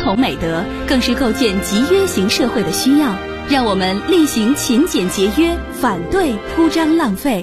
统美德，更是构建集约型社会的需要。让我们力行勤俭节约，反对铺张浪费。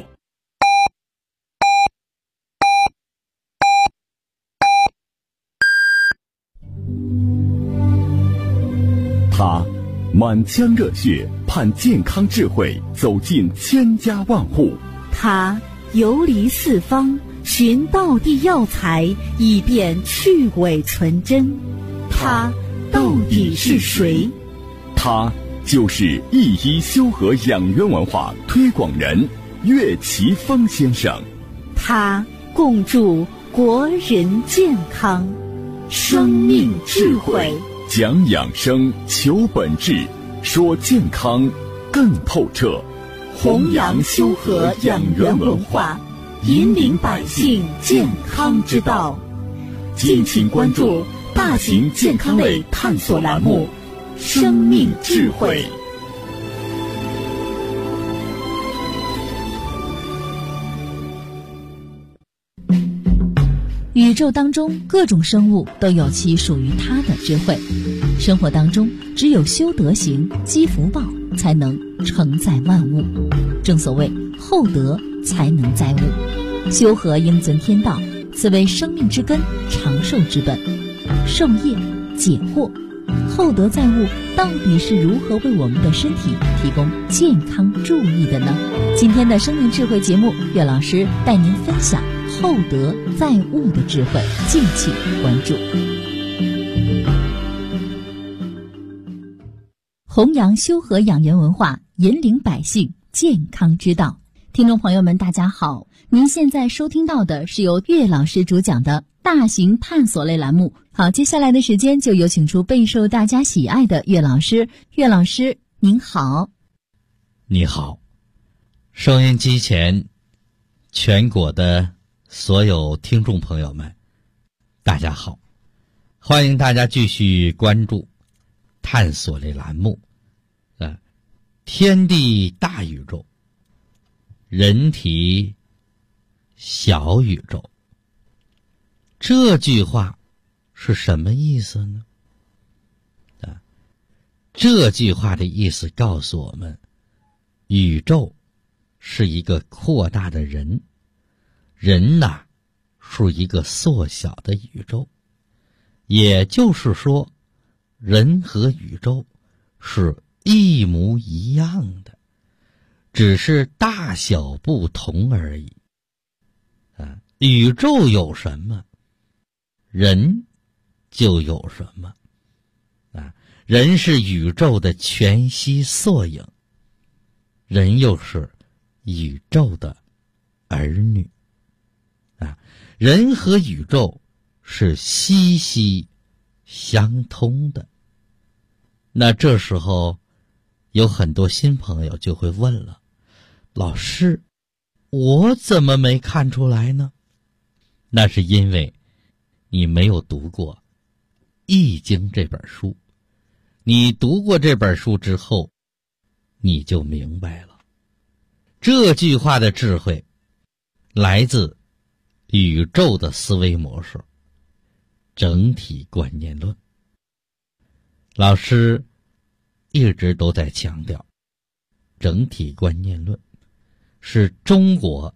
他满腔热血，盼健康智慧走进千家万户。 他游离四方，寻道地药材，以便去伪存真。他到底是谁？ 他就是一一修和养元文化推广人岳奇峰先生。 他共筑国人健康，生命智慧， 讲养生，求本质，说健康更透彻， 弘扬修和养元文化，引领百姓健康之道。敬请关注大型健康类探索栏目《生命智慧》。 宇宙当中各种生物都有其属于它的智慧，生活当中只有修德行、积福报，才能承载万物。正所谓厚德才能载物，修和应遵天道，此为生命之根，长寿之本。授业解惑，厚德载物到底是如何为我们的身体提供健康助益的呢？今天的生命智慧节目，岳老师带您分享厚德载物的智慧，敬请关注。弘扬修和养元文化，引领百姓健康之道。听众朋友们大家好，您现在收听到的是由岳老师主讲的大型探索类栏目。好，接下来的时间就有请出备受大家喜爱的岳老师。岳老师您好。 你好，收音机前全国的所有听众朋友们大家好，欢迎大家继续关注探索类栏目天地大宇宙，人体小宇宙。这句话是什么意思呢？这句话的意思告诉我们，宇宙是一个扩大的人，人呐是一个缩小的宇宙。也就是说，人和宇宙是一模一样的，只是大小不同而已。宇宙有什么，人就有什么。人是宇宙的全息缩影，人又是宇宙的儿女。人和宇宙是息息相通的。那这时候有很多新朋友就会问了，老师，我怎么没看出来呢？那是因为你没有读过《易经》这本书。你读过这本书之后，你就明白了。这句话的智慧来自宇宙的思维模式，整体观念论。老师一直都在强调，整体观念论是中国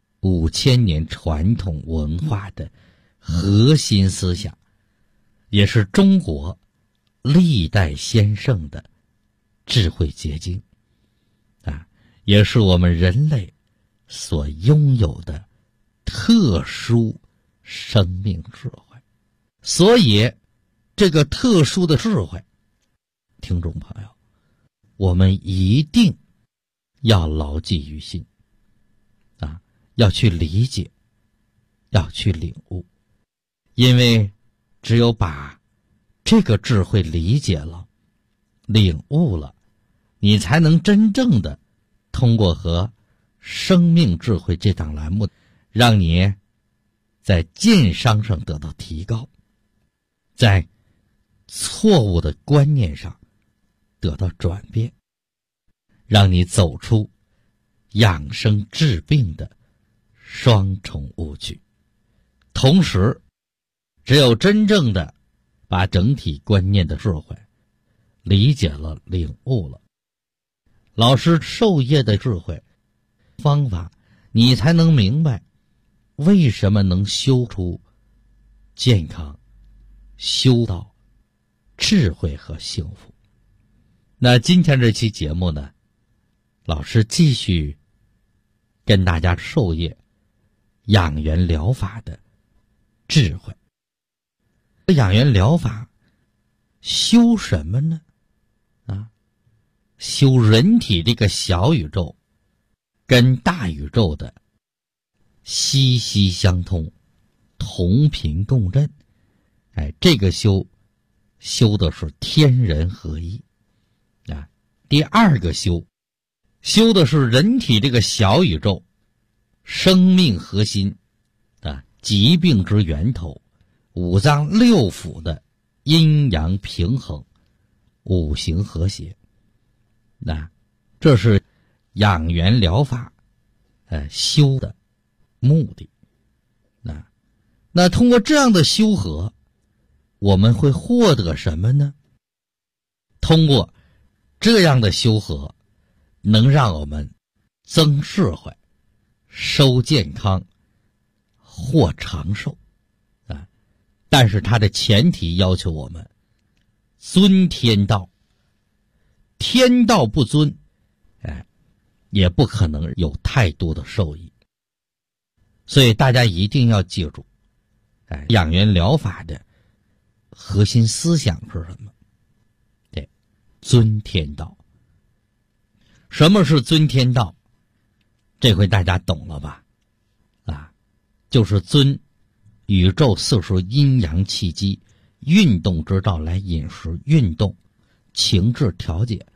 5000年传统文化的核心思想，也是中国历代先圣的智慧结晶，也是我们人类所拥有的特殊生命智慧。所以这个特殊的智慧，听众朋友，我们一定要牢记于心，要去理解，要去领悟。因为只有把这个智慧理解了，领悟了，你才能真正的通过和生命智慧这档栏目，让你在晋商上得到提高，在错误的观念上得到转变，让你走出养生治病的双重误区。同时，只有真正的把整体观念的智慧理解了、领悟了。老师授业的智慧方法，你才能明白为什么能修出健康、修到智慧和幸福。那今天这期节目呢，老师继续跟大家授业养元疗法的智慧。养元疗法修什么呢？修人体这个小宇宙跟大宇宙的息息相通，同频共振。这个修的是天人合一。第二个修的是人体这个小宇宙生命核心疾病之源头，五脏六腑的阴阳平衡，五行和谐。这是养元疗法修的目的。那通过这样的修和，我们会获得什么呢？通过这样的修和，能让我们增智慧、收健康、获长寿。但是它的前提要求我们尊天道，天道不尊，也不可能有太多的受益。所以大家一定要记住，养元疗法的核心思想是什么？对，尊天道。什么是尊天道？这回大家懂了吧？就是尊宇宙四时阴阳气机运动之道来饮食、运动、情志调节。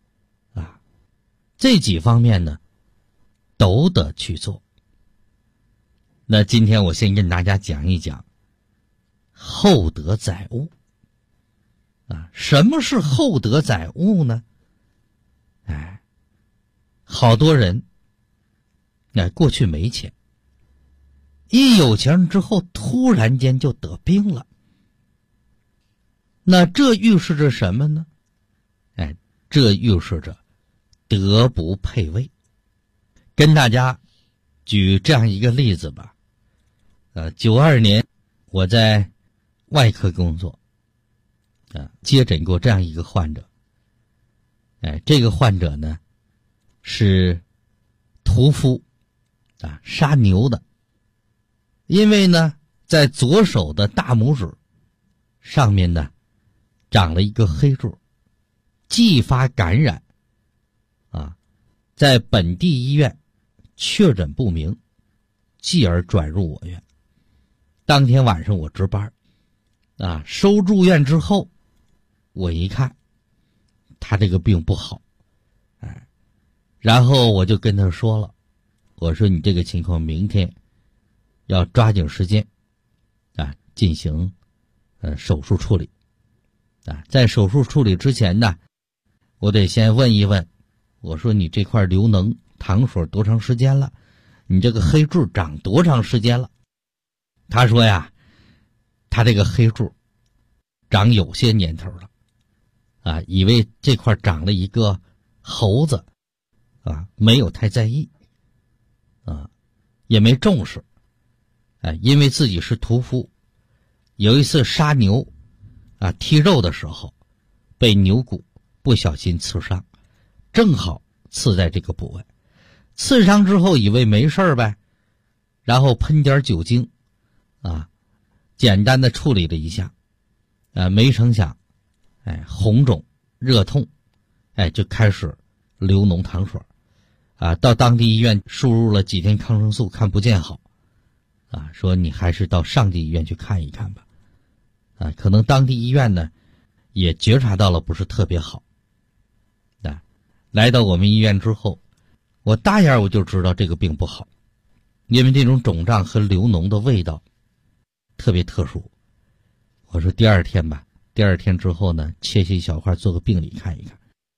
这几方面呢，都得去做。那今天我先跟大家讲一讲厚德载物。什么是厚德载物呢？好多人过去没钱，一有钱之后突然间就得病了。那这预示着什么呢？这预示着德不配位。跟大家举这样一个例子吧。92年我在外科工作，接诊过这样一个患者。这个患者呢是屠夫，杀牛的。因为呢在左手的大拇指上面呢长了一个黑痣，继发感染，在本地医院确诊不明，继而转入我院。当天晚上我值班，收住院之后，我一看他这个病不好，然后我就跟他说了，我说你这个情况明天要抓紧时间进行手术处理。在手术处理之前呢，我得先问一问，我说你这块流脓淌水多长时间了？你这个黑痣长多长时间了？他说呀，他这个黑痣长有些年头了，以为这块长了一个猴子，没有太在意，也没重视，因为自己是屠夫，有一次杀牛，剔肉的时候，被牛骨不小心刺伤，正好刺在这个部位，刺伤之后以为没事呗，然后喷点酒精，简单的处理了一下，没成想，红肿热痛，就开始流脓淌水，到当地医院输入了几天抗生素，看不见好，说你还是到上级医院去看一看吧，可能当地医院呢也觉察到了不是特别好，来到我们医院之后，我大眼我就知道这个病不好，因为这种肿胀和流脓的味道特别特殊。我说第二天吧，第二天之后呢，切些小块做个病理看一看。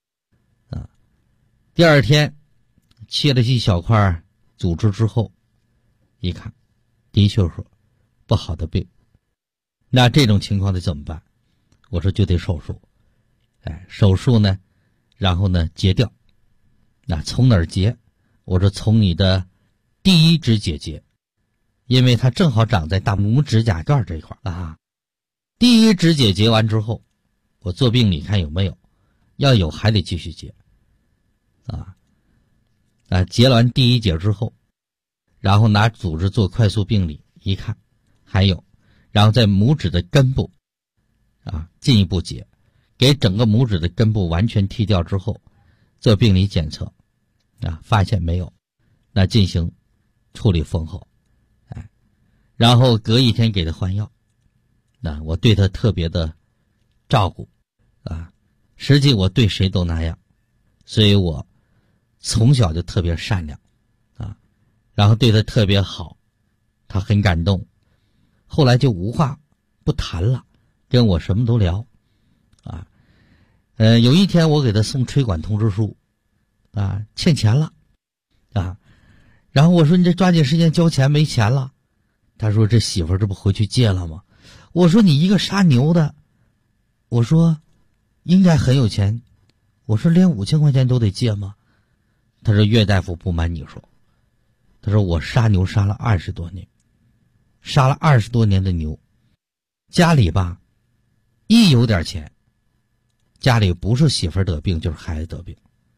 第二天切了些小块组织之后，一看的确是不好的病。那这种情况得怎么办？ 我说就得手术。手术呢，然后呢截掉。那从哪儿截？我说从你的第一指节节，因为它正好长在大拇指甲盖这一块啊。第一指节截完之后，我做病理看有没有，要有还得继续截。截完第一节之后，然后拿组织做快速病理，一看还有，然后在拇指的根部进一步截，给整个拇指的根部完全剔掉之后，做病理检测发现没有，那进行处理封后。然后隔一天给他换药。我对他特别的照顾实际我对谁都那样，所以我从小就特别善良然后对他特别好，他很感动，后来就无话不谈了，跟我什么都聊有一天我给他送催款通知书欠钱了然后我说你这抓紧时间交钱，没钱了。他说这媳妇儿这不回去借了吗？我说你一个杀牛的，我说应该很有钱，我说连5000块钱都得借吗？他说岳大夫不瞒你说，他说我杀牛杀了20多年，杀了20多年的牛，家里吧一有点钱，家里不是媳妇儿得病就是孩子得病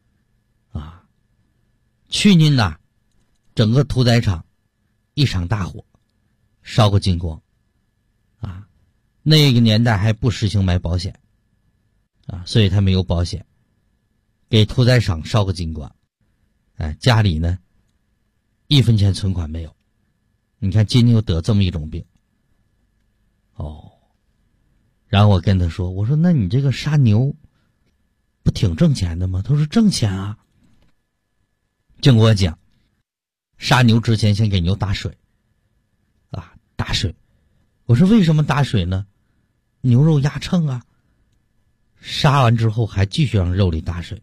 去年呢整个屠宰场一场大火烧个精光那个年代还不实行买保险所以他没有保险，给屠宰场烧个精光家里呢1分钱存款没有。你看今天又得这么一种病然后我跟他说，我说那你这个杀牛不挺挣钱的吗？他说挣钱啊。就跟我讲，杀牛之前先给牛打水打水。我说为什么打水呢？牛肉压秤啊，杀完之后还继续让肉里打水。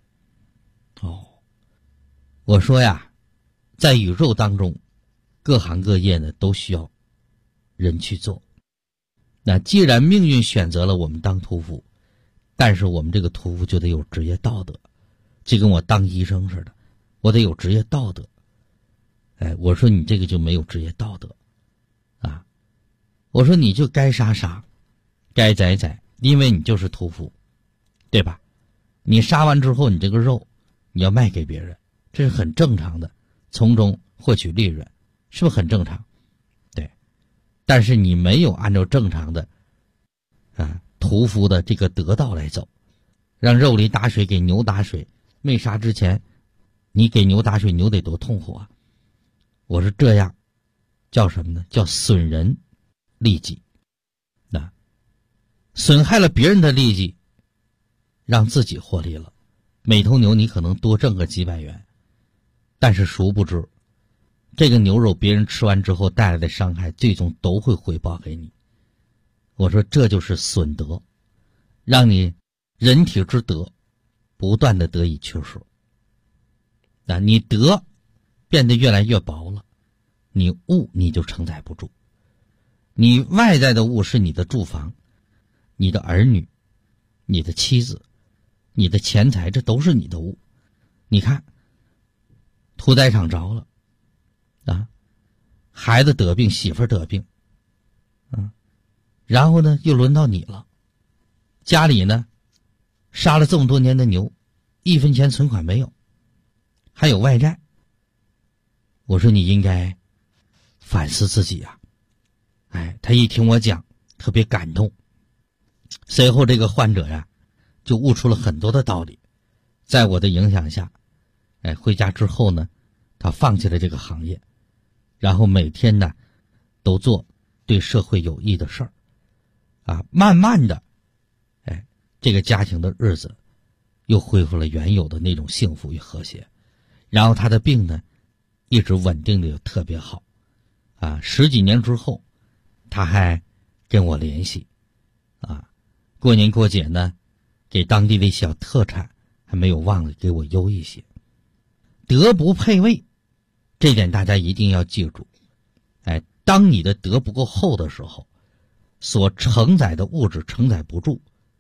我说呀，在宇宙当中各行各业呢都需要人去做。那既然命运选择了我们当屠夫，但是我们这个屠夫就得有职业道德，就跟我当医生似的，我得有职业道德。我说你这个就没有职业道德我说你就该杀杀，该宰宰，因为你就是屠夫，对吧？你杀完之后你这个肉你要卖给别人，这是很正常的，从中获取利润，是不是很正常？对。但是你没有按照正常的屠夫的这个得道来走，让肉里打水，给牛打水，没杀之前你给牛打水，牛得多痛苦啊。我说这样叫什么呢？叫损人利己损害了别人的利己，让自己获利了。每头牛你可能多挣个几百元，但是殊不知这个牛肉别人吃完之后带来的伤害最终都会回报给你。我说这就是损德，让你人体之德不断的得以缺失你德变得越来越薄了，你物你就承载不住。你外在的物是你的住房，你的儿女，你的妻子，你的钱财，这都是你的物。你看屠宰场着了孩子得病，媳妇儿得病然后呢又轮到你了。家里呢杀了这么多年的牛，1分钱存款没有，还有外债。我说你应该反思自己他一听我讲特别感动。随后这个患者就悟出了很多的道理，在我的影响下回家之后呢，他放弃了这个行业，然后每天呢都做对社会有益的事儿慢慢的这个家庭的日子又恢复了原有的那种幸福与和谐。然后他的病呢一直稳定的也特别好10几年之后他还跟我联系过年过节呢给当地的小特产还没有忘了给我邮一些。德不配位，这点大家一定要记住当你的德不够厚的时候，所承载的物质承载不住，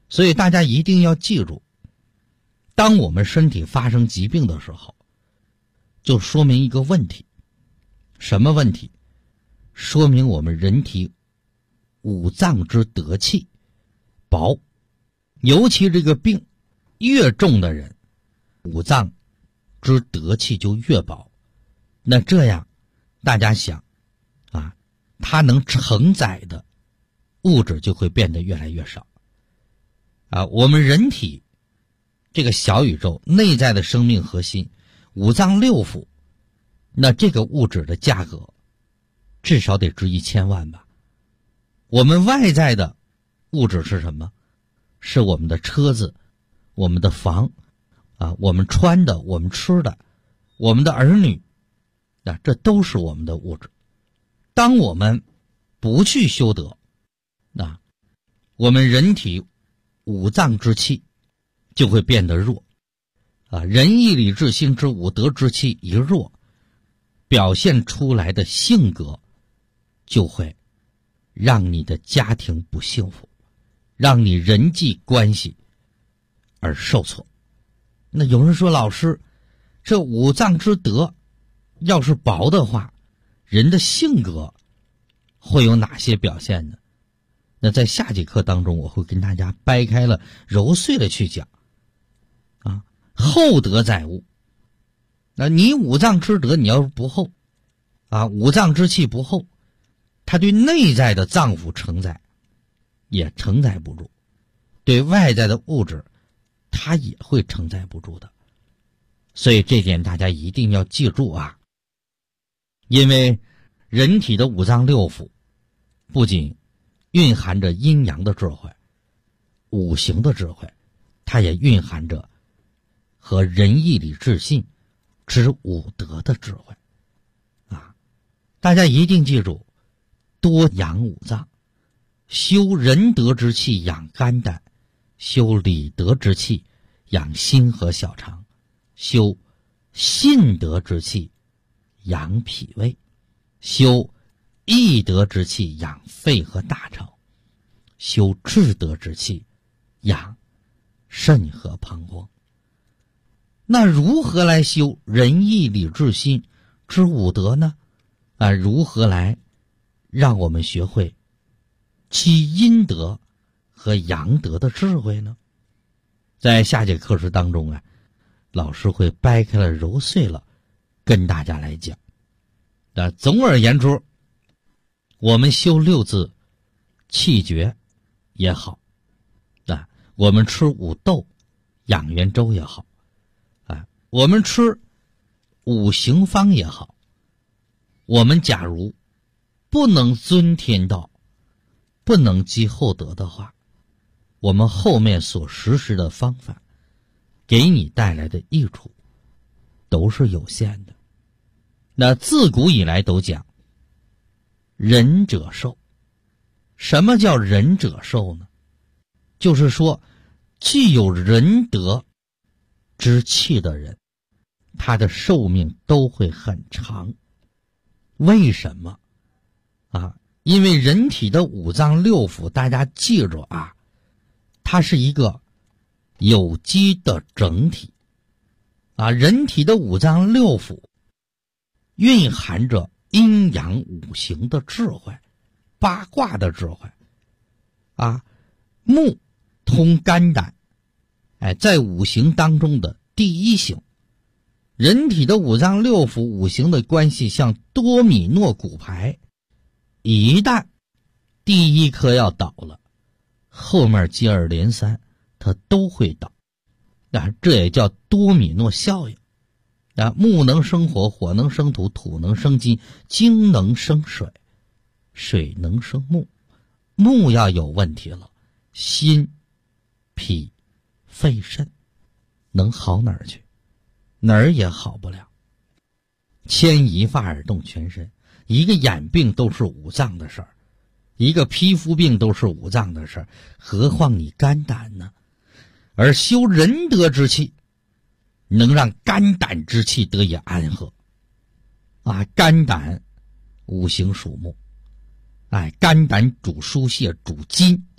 所以大家一定要记住，当我们身体发生疾病的时候，就说明一个问题。什么问题？说明我们人体五脏之德气薄，尤其这个病越重的人，五脏之德气就越薄。那这样大家想啊，它能承载的物质就会变得越来越少啊。我们人体这个小宇宙内在的生命核心五脏六腑，那这个物质的价格至少得值1000万吧。我们外在的物质是什么？是我们的车子，我们的房啊，我们穿的，我们吃的，我们的儿女，那这都是我们的物质。当我们不去修德，那我们人体五脏之气就会变得弱啊。仁义礼智信之五德之气一弱，表现出来的性格就会让你的家庭不幸福，让你人际关系而受挫。那有人说，老师，这五脏之德要是薄的话，人的性格会有哪些表现呢？那在下节课当中，我会跟大家掰开了揉碎了去讲啊。厚德载物，那你五脏之德你要是不厚啊，五脏之气不厚，它对内在的脏腑承载也承载不住，对外在的物质它也会承载不住的。所以这点大家一定要记住啊。因为人体的五脏六腑不仅蕴含着阴阳的智慧，五行的智慧，它也蕴含着和仁义礼智信之五德的智慧啊。大家一定记住，多养五脏，修仁德之气养肝胆，修礼德之气养心和小肠，修信德之气养脾胃，修义德之气养肺和大肠，修智德之气养肾和膀胱。那如何来修仁义礼智信之五德呢？啊，如何来让我们学会积阴德和阳德的智慧呢？在下节课时当中啊，老师会掰开了揉碎了跟大家来讲。总而言之，我们修六字气诀也好，我们吃五豆养元粥也好，我们吃五行方也好，我们假如不能遵天道，不能积厚德的话，我们后面所实施的方法给你带来的益处都是有限的。那自古以来都讲仁者寿。什么叫仁者寿呢？就是说既有仁德之气的人，他的寿命都会很长。为什么啊？因为人体的五脏六腑，大家记住啊，它是一个有机的整体啊。人体的五脏六腑蕴含着阴阳五行的智慧，八卦的智慧啊。木通肝胆，在五行当中的第一行。人体的五脏六腑五行的关系像多米诺骨牌，一旦第一颗要倒了，后面接二连三它都会倒。这也叫多米诺效应。木能生火，火能生土，土能生金，金能生水，水能生木。木要有问题了，心脾肺肾能好哪儿去？哪儿也好不了。牵一发而动全身，一个眼病都是五脏的事儿，一个皮肤病都是五脏的事儿，何况你肝胆呢？而修仁德之气，能让肝胆之气得以安和啊。肝胆五行属木，肝胆主疏泄，主筋，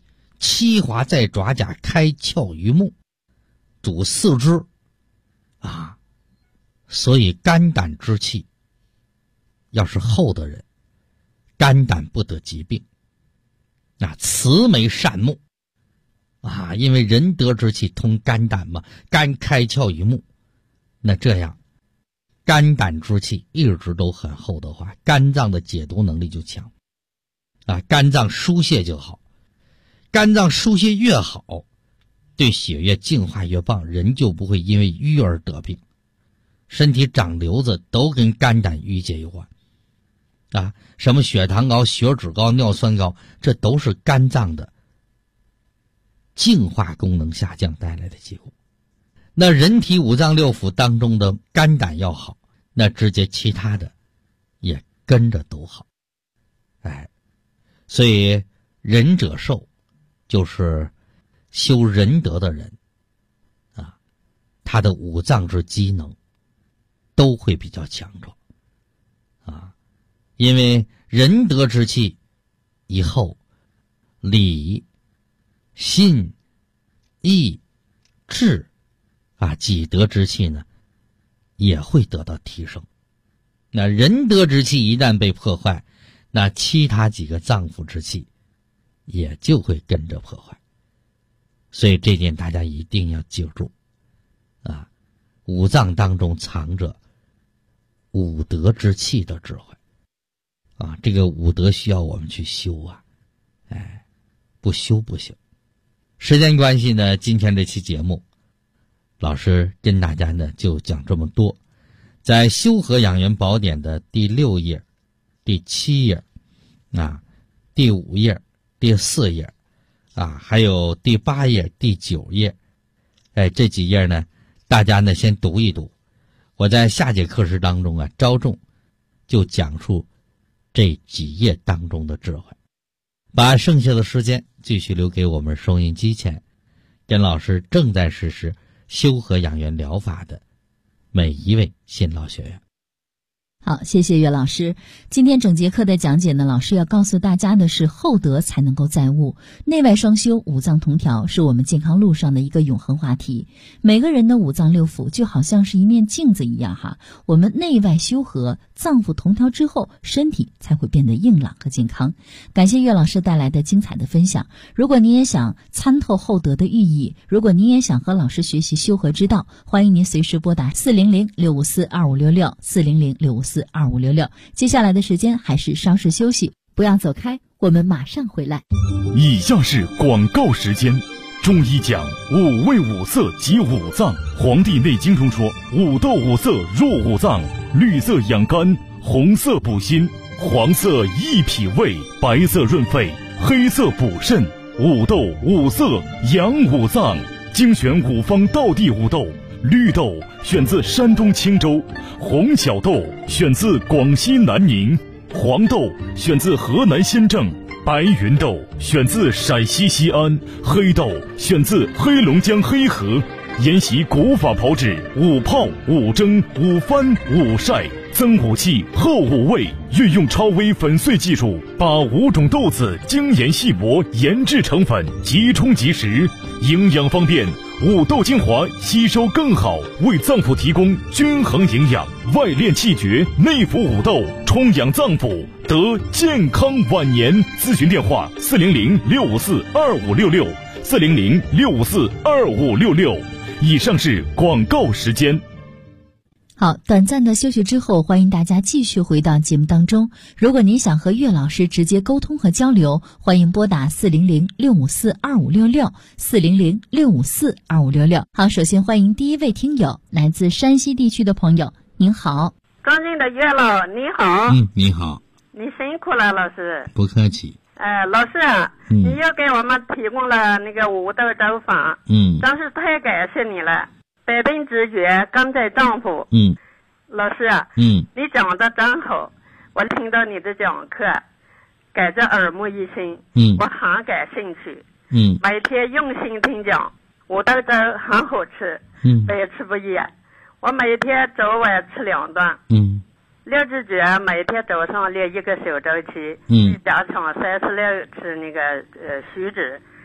七华在爪甲，开窍于目，主四肢啊。所以肝胆之气要是厚的人，肝胆不得疾病。慈眉善目啊，因为仁德之气通肝胆嘛，肝开窍于目，那这样肝胆之气一直都很厚的话，肝脏的解毒能力就强啊，肝脏疏泄就好，肝脏疏泄越好，对血液净化越棒，人就不会因为瘀而得病。身体长瘤子都跟肝胆郁结有关啊，什么血糖高、血脂高、尿酸高，这都是肝脏的净化功能下降带来的结果。那人体五脏六腑当中的肝胆要好，那直接其他的也跟着都好。所以仁者寿，就是修仁德的人啊，他的五脏之机能都会比较强壮啊，因为仁德之气以后，礼、信、义、智啊，己德之气呢也会得到提升。那仁德之气一旦被破坏，那其他几个脏腑之气也就会跟着破坏。所以这点大家一定要记住啊，五脏当中藏着五德之气的智慧啊，这个五德需要我们去修啊，不修不行。时间关系呢，今天这期节目老师跟大家呢就讲这么多。在修和养元宝典的第6页、第7页啊、第5页、第4页啊，还有第8页、第9页，这几页呢大家呢先读一读，我在下节课时当中啊着重就讲述这几页当中的智慧，把剩下的时间继续留给我们收音机前跟老师正在实施修和养元疗法的每一位新老学员。 好，谢谢岳老师。今天整节课的讲解呢，老师要告诉大家的是，厚德才能够载物，内外双修，五脏同调，是我们健康路上的一个永恒话题。每个人的五脏六腑就好像是一面镜子一样哈，我们内外修和，脏腑同调之后，身体才会变得硬朗和健康。感谢岳老师带来的精彩的分享。如果您也想参透厚德的寓意，如果您也想和老师学习修和之道，欢迎您随时拨打400-654-2566 400-654-2566。接下来的时间还是稍事休息，不要走开，我们马上回来。 以下是广告时间。中医讲五味五色及五脏，《黄帝内经》中说，五豆五色入五脏，绿色养肝，红色补心，黄色益脾胃，白色润肺，黑色补肾。五豆五色养五脏，精选五方道地五豆。绿豆选自山东青州，红小豆选自广西南宁，黄豆选自河南新郑，白云豆选自陕西西安，黑豆选自黑龙江黑河。沿袭古法炮制，五泡、五蒸、五翻、五晒，增五气，厚五味，运用超微粉碎技术，把5种豆子精研细磨，研制成粉，即冲即食，营养方便。五豆精华吸收更好，为脏腑提供均衡营养，外练气绝，内服五豆，充养脏腑，得健康晚年。咨询电话400-654-2566，400-654-2566。以上是广告时间。 好，短暂的休息之后，欢迎大家继续回到节目当中。如果您想和岳老师直接沟通和交流，欢迎拨打400-654-2566，400-654-2566。好，首先欢迎第一位听友，来自山西地区的朋友，您好。 尊敬的岳老，你好。 你好。 你辛苦了，老师。 不客气。 老师啊，你又给我们提供了那个五豆粥法，真是太感谢你了。百病之绝，刚在丈夫。老师啊，你讲的真好，我听到你的讲课，感觉耳目一新，我很感兴趣。每天用心听讲，五豆粥很好吃，百吃不厌。我每天早晚吃2顿。六字诀每天早上练1个小周期，加上36次那个虚指，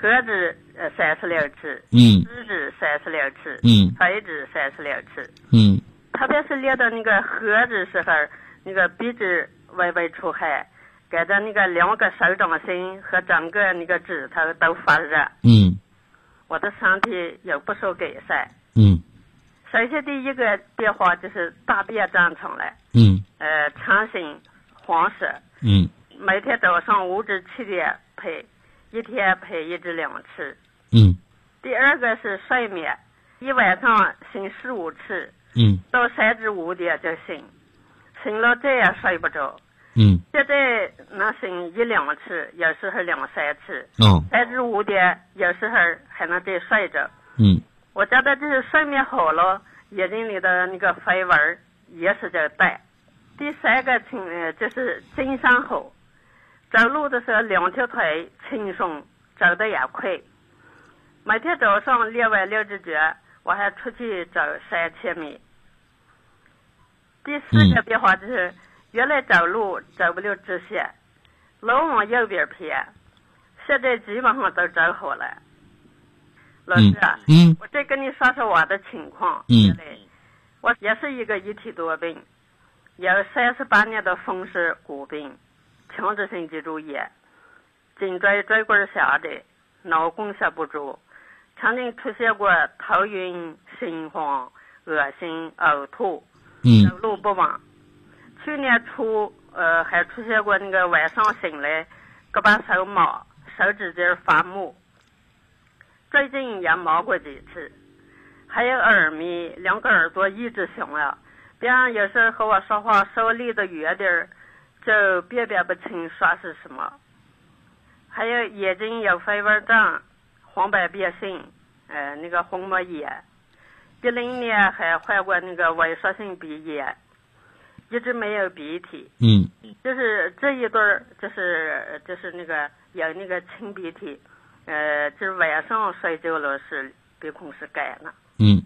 合质36次，直质36次，垂直36次，特别是练到那个合质时候，那个鼻子微微出汗，感觉那个2个手掌心和整个那个指头都发热，我的身体有不少改善，首先第一个变化就是大便长出来，成型黄色，每天早上5至7点配，一天配1至2次。第二个是睡眠，一晚上醒15次，到3至5点就醒，醒了这样睡不着。现在能醒1、2次，有时候2、3次。3至5点有时候还能再睡着。我觉得就是睡眠好了，眼睛里的那个飞纹也是就淡。第三个就是精神好，走路的时候2条腿轻松，走得也快。每天早上练完6只脚，我还出去走3000米。第四个变化就是原来走路走不了直线，老往右边偏，现在基本上都走好了。老师啊，我再跟你说说我的情况。我也是一个一体多病，有38年的风湿骨病、强直性脊柱炎、颈椎椎棍下的脑供血不足，曾经出现过头晕、心慌、恶心、呕吐，走路不稳。去年初还出现过那个晚上醒来胳膊手麻，手指尖发木，最近也麻过几次。还有耳鸣，2个耳朵一直响了，别人有时候和我说话稍微离得远点就辨别不清说是什么。还有眼睛有飞蚊症、黄斑变性，那个虹膜炎。10年还患过那个萎缩性鼻炎，一直没有鼻涕。就是这一对儿，就是那个有那个清鼻涕，就是晚上睡觉了是鼻孔是干了。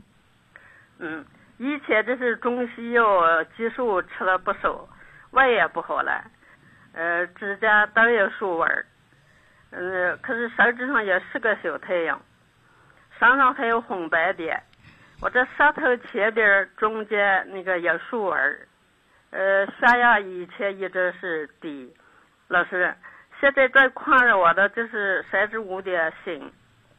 以前这是中西药激素吃了不少，胃也不好了，指甲都有竖纹，可是手指上有10个小太阳，身上还有红斑点，我这舌头前边中间那个有竖纹，血压以前一直是低。老师，现在最困扰我的就是3至5点醒。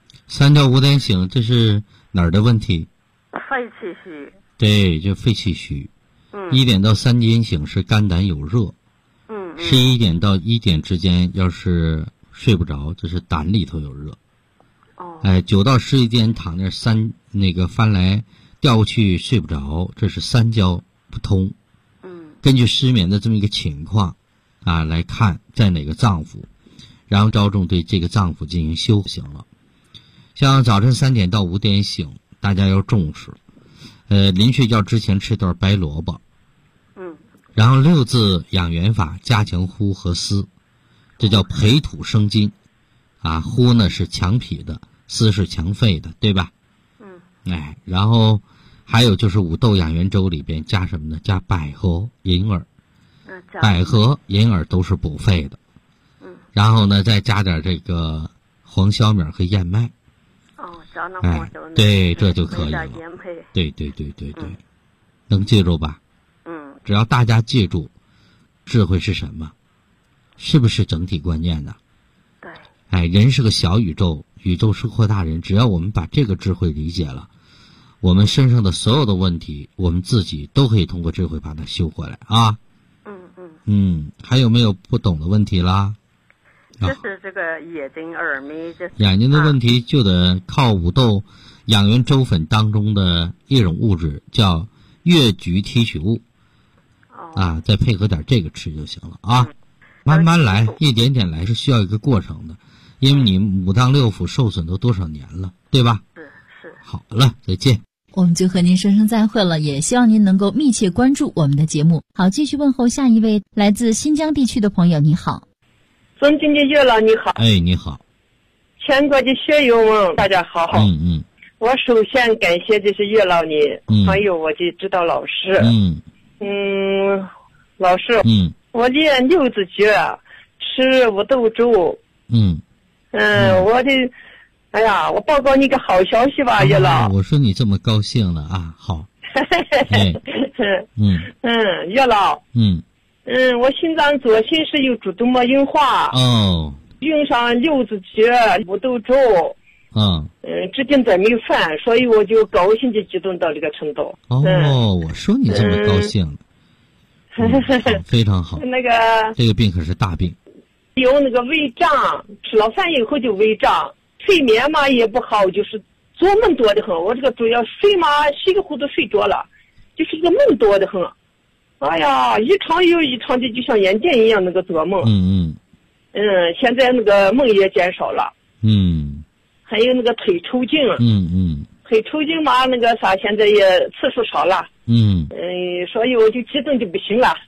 3到5点醒，这是哪儿的问题？ 肺气虚。 对，就肺气虚。1点到3点醒是肝胆有热。11点到1点之间要是睡不着，这是胆里头有热。9到11点躺那那个翻来调去睡不着，这是三焦不通。根据失眠的这么一个情况来看在哪个脏腑，然后着重对这个脏腑进行修行了。像早晨3点到5点醒，大家要重视。临睡觉之前吃段白萝卜。然后6字养元法，加强呼和思，这叫培土生金。呼呢是强脾的，思是强肺的，对吧？然后还有就是五豆养元粥里边加什么呢？加百合、银耳。百合、银耳都是补肺的。然后呢，再加点这个黄小米和燕麦。 加那黄小米。 对，这就可以了。对，能记住吧？只要大家记住，智慧是什么？是不是整体观念呢？对。人是个小宇宙，宇宙是扩大人。只要我们把这个智慧理解了，我们身上的所有的问题，我们自己都可以通过智慧把它修回来啊。还有没有不懂的问题啦？ 就是这个眼睛、耳鸣， 眼睛的问题就得靠五豆养元粥粉当中的一种物质，叫越橘提取物。再配合点这个吃就行了啊。慢慢来，一点点来，是需要一个过程的。因为你五脏六腑受损都多少年了，对吧？ 是。 好了，再见。 我们就和您说声再会了，也希望您能够密切关注我们的节目。好，继续问候下一位来自新疆地区的朋友。你好。 尊敬的岳老你好。 你好。 全国的学友们大家好。我首先感谢的是岳老你，还有我的指导老师。老师，我练6字诀，吃五豆粥。我的哎呀，我报告你个好消息吧，叶老。 我说你这么高兴了啊，好。 叶老。我心脏左心室有主动脉硬化。用上6字诀、五斗咒。至今再没犯，所以我就高兴就激动到这个程度。 我说你这么高兴非常好。 那个这个病可是大病。 有那个胃胀，吃了饭以后就胃胀，睡眠嘛也不好，就是做梦多得很。我这个主要睡嘛，稀里糊涂睡着了，就是这个梦多得很。哎呀，一场又一场的，就像眼见一样那个做梦。现在那个梦也减少了。还有那个腿抽筋。腿抽筋嘛，那个啥，现在也次数少了。所以我就激动就不行了。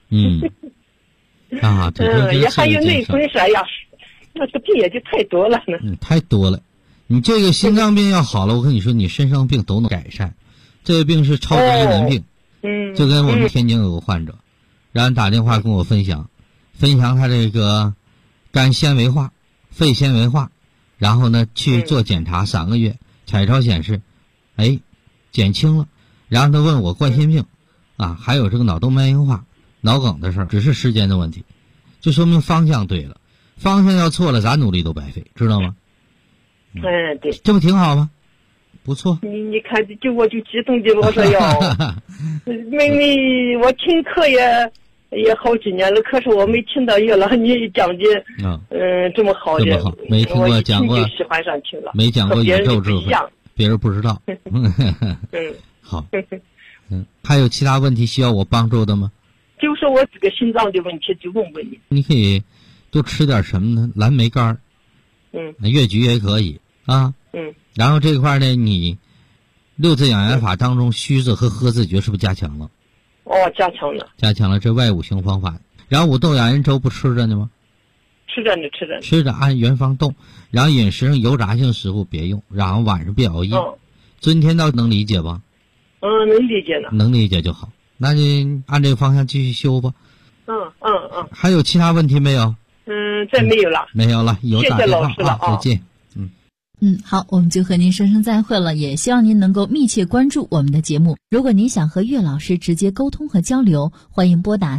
也还有内分啥呀，那个病也就太多了呢。 太多了。你这个心脏病要好了，我跟你说，你身上病都能改善。这个病是超级一门病。就跟我们天津有个患者，然后打电话跟我分享他这个肝纤维化、肺纤维化，然后呢去做检查3个月，彩超显示，减轻了。然后他问我冠心病还有这个脑动脉硬化、脑梗的事儿，只是时间的问题，就说明方向对了。方向要错了，咱努力都白费，知道吗？ 对， 这不挺好吗？不错。 你看，我就激动的，我说妹妹，我听课也好几年了，可是我没听到叶老你讲的这么好的， 这么好，没听过讲过， 就喜欢上听了， 没讲过宇宙智慧，别人不知道。好。还有其他问题需要我帮助的吗？ 就是我这个心脏的问题，就问问你。 你可以多吃点什么呢？蓝莓干越橘也可以啊。然后这块呢，你6字养元法当中虚字和合字诀是不是加强了？ 加强了。 加强了这外5行方法。然后5豆养元粥不吃着呢吗？ 吃着呢。 吃着按原方动。然后饮食上油炸性食物别用，然后晚上别熬夜。尊天道能理解吧？ 能理解呢。 能理解就好，那就按这个方向继续修吧。还有其他问题没有？ 再没有了。 没有了，有打电话。 谢谢老师了。 再见。 好，我们就和您说声再会了，也希望您能够密切关注我们的节目。如果您想和岳老师直接沟通和交流，欢迎拨打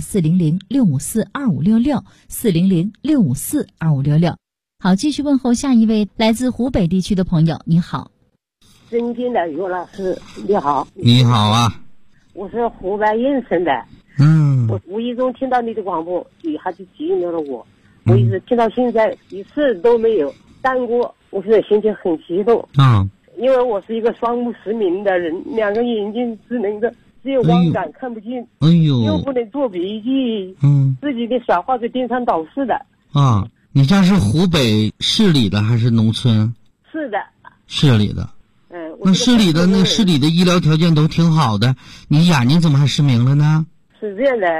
400-654-2566 400-654-2566。好，继续问候下一位来自湖北地区的朋友。你好。 尊敬的岳老师，你好。 你好啊。 我是湖北应城的。我无意中听到你的广播，一下就激怒了我。我一直听到现在，一次都没有耽误。我现在心情很激动。因为我是一个双目失明的人，2个眼睛只能的只有光感，看不见。又不能做笔记。自己的小话就颠三倒四的。 你家是湖北市里的还是农村？ 是的。 市里的。那市里的医疗条件都挺好的，你眼睛怎么还失明了呢？ 是这样的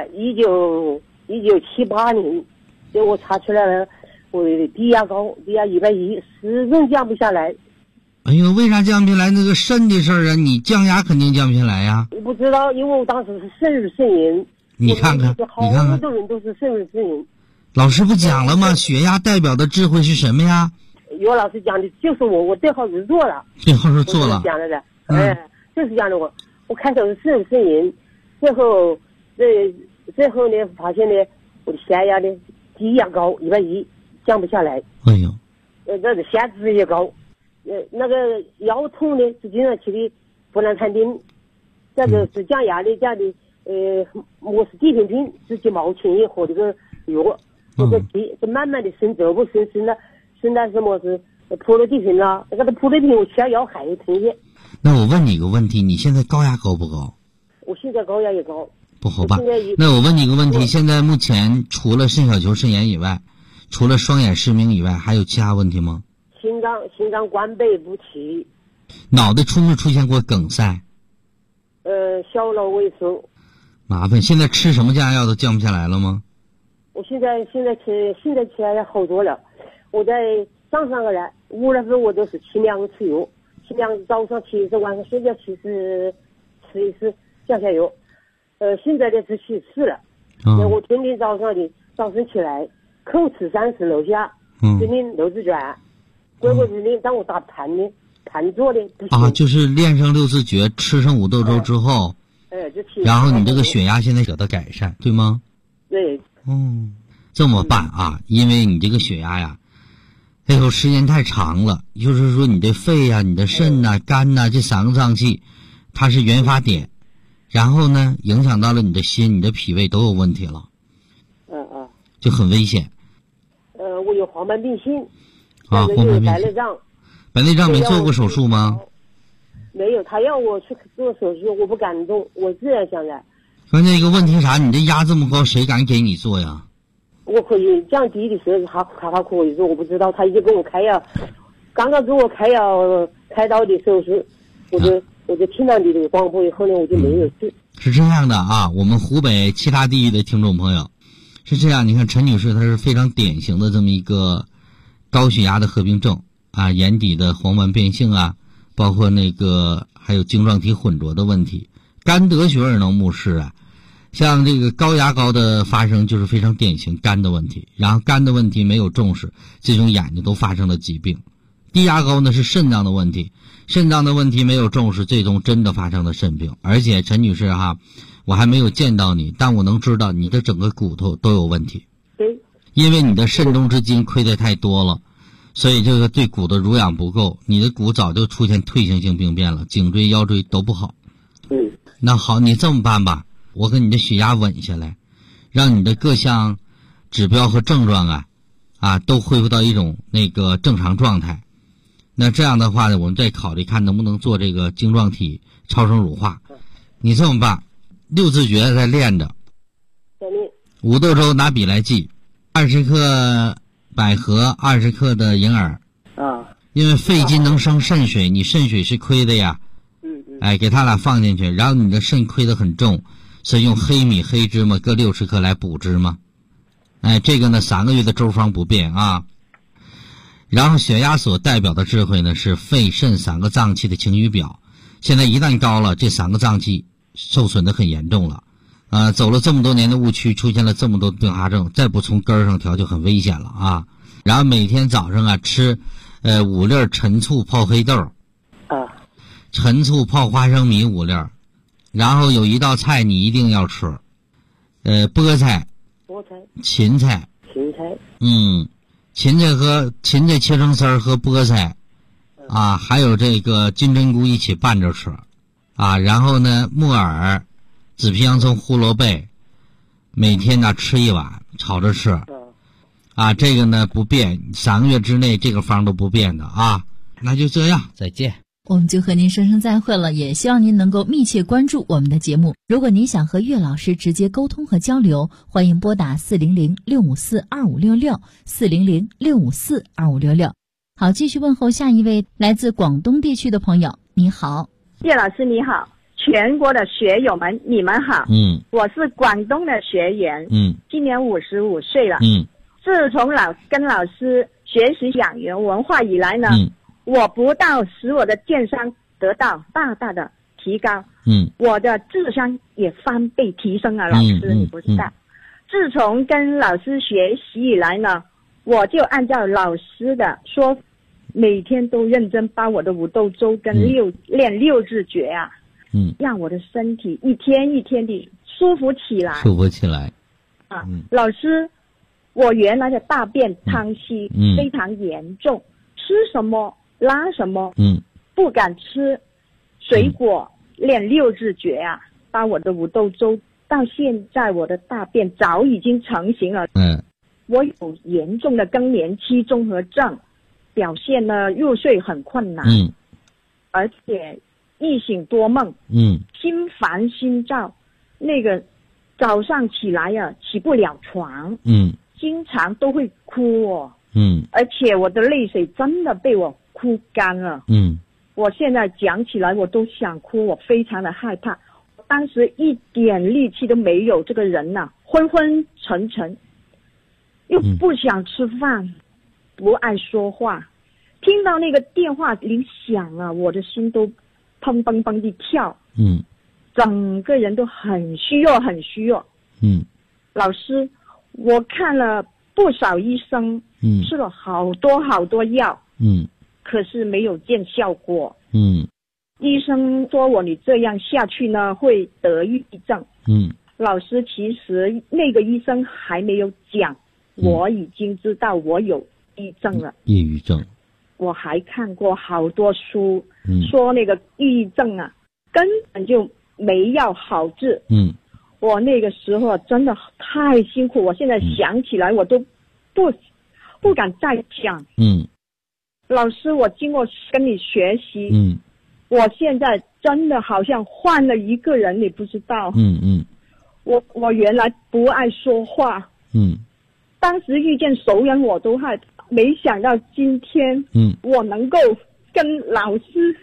，1978年，就我查出来了，我的低压高，低压110，始终降不下来。 为啥降不下来？那个肾的事儿啊，你降压肯定降不下来呀。 我不知道，因为我当时是肾盂肾炎。 你看看， 好多人都是肾盂肾炎。 老师不讲了吗？血压代表的智慧是什么呀？ 有老师讲的就是我对号入座了。 对号入座了。 讲了的，就是讲的我开头是肾盂肾炎，最后呢发现呢我的血压呢低压高110，降不下来。这个血脂也高，那个腰痛呢是经常吃的布兰坦丁，这个是降压的加的我是地平平是几毛钱一盒这个药，这个慢慢的升走不升到什么是普罗地平了，那个普罗地平我吃药还疼些。 那我问你一个问题，你现在高压高不高？ 我现在高压也高。 不好吧？那我问你一个问题，现在目前除了肾小球肾炎以外，除了双眼失明以外，还有其他问题吗？ 心脏关闭不齐。 脑袋出没出现过梗塞？ 小脑萎缩。 麻烦，现在吃什么降压药都降不下来了吗？ 我现在起来好多了。我在上3个月5月份我都是吃2个吃药，吃2个早上吃1次，晚上睡觉吃1次降下药。现在的是吃4了。我天天早上起来口吃30楼下，天天6字卷， 怪我是让我打盘的，盘做的。 就是练上六字诀，吃上五豆粥之后，然后你这个血压现在得到改善，对吗？ 对。 这么办啊？因为你这个血压呀，哎呦，时间太长了，就是说你的肺呀、你的肾呐、肝呐这3个脏器，它是原发点，然后呢，影响到了你的心、你的脾胃都有问题了。就很危险。 我有黄斑变性。 黄斑变性。 白内障。 白内障没做过手术吗？ 没有，他要我去做手术，我不敢动，我自然想来。 关键一个问题啥？你这压这么高，谁敢给你做呀？ 我可以降低的时候，他可以做，我不知道，他已经给我开药，刚刚给我开药开刀的时候我就听到你的广播以后呢，我就没有事。 是这样的啊，我们湖北其他地域的听众朋友是这样，你看陈女士她是非常典型的这么一个高血压的合并症啊，眼底的黄斑变性啊，包括还有晶状体混浊的问题，肝得血而能目视啊。像这个高压高的发生就是非常典型肝的问题，然后肝的问题没有重视，这种眼睛都发生了疾病。低压高呢是肾脏的问题，肾脏的问题没有重视，最终真的发生了肾病。而且陈女士哈，我还没有见到你，但我能知道你的整个骨头都有问题。因为你的肾中之筋亏得太多了，所以这个对骨的濡养不够，你的骨早就出现退行性病变了，颈椎腰椎都不好。那好，你这么办吧，我跟你的血压稳下来，让你的各项指标和症状都恢复到一种正常状态。那这样的话呢，我们再考虑看能不能做这个晶状体超声乳化。你这么办，六字诀在练着，五豆粥拿笔来记，20克百合，20克的银耳。因为肺金能生肾水，你肾水是亏的呀。给他俩放进去，然后你的肾亏得很重，所以用黑米、黑芝麻各60克来补芝麻。这个呢3个月的粥方不变啊。然后血压所代表的智慧呢是肺肾3个脏器的晴雨表，现在一旦高了，这3个脏器受损得很严重了。走了这么多年的误区，出现了这么多并发症，再不从根上调就很危险了啊。然后每天早上吃5粒陈醋泡黑豆，陈醋泡花生米5粒，然后有一道菜你一定要吃，菠菜、芹菜，芹菜切成丝儿和菠菜还有这个金针菇一起拌着吃然后呢木耳、紫皮洋葱、胡萝卜每天吃1碗炒着吃这个呢不变，3个月之内这个方都不变的那就这样，再见。 我们就和您说声再会了，也希望您能够密切关注我们的节目。如果您想和岳老师直接沟通和交流，欢迎拨打400-654-2566，400-654-2566。好，继续问候下一位来自广东地区的朋友。你好， 岳老师你好，全国的学友们你们好。我是广东的学员，今年55岁了。自从跟老师学习养元文化以来呢，我不但使我的健康得到大大的提高，我的智商也翻倍提升了。老师你不知道，自从跟老师学习以来呢，我就按照老师的说，每天都认真把我的五豆粥跟练六字诀让我的身体一天一天的舒服起来。老师，我原来的大便溏稀非常严重，吃什么拉什么，不敢吃水果，练六字诀把我的五豆粥，到现在我的大便早已经成型了。我有严重的更年期综合症，表现呢入睡很困难，而且易醒多梦，心烦心躁，早上起来起不了床，经常都会哭而且我的泪水真的被我哭干了。我现在讲起来我都想哭，我非常的害怕。当时一点力气都没有，这个人昏昏沉沉，又不想吃饭，不爱说话。听到那个电话铃响了，我的心都砰砰砰地跳，整个人都很虚弱很虚弱。老师，我看了不少医生，吃了好多好多药， 可是没有见效果。 医生说你这样下去呢会得抑郁症。老师，其实那个医生还没有讲，我已经知道我有抑郁症了。 抑郁症， 我还看过好多书，说那个抑郁症啊，根本就没药好治。我那个时候真的太辛苦，我现在想起来我都不敢再讲。老师，我经过跟你学习，我现在真的好像换了一个人，你不知道。我原来不爱说话。当时遇见熟人我都害怕，没想到今天我能够跟老师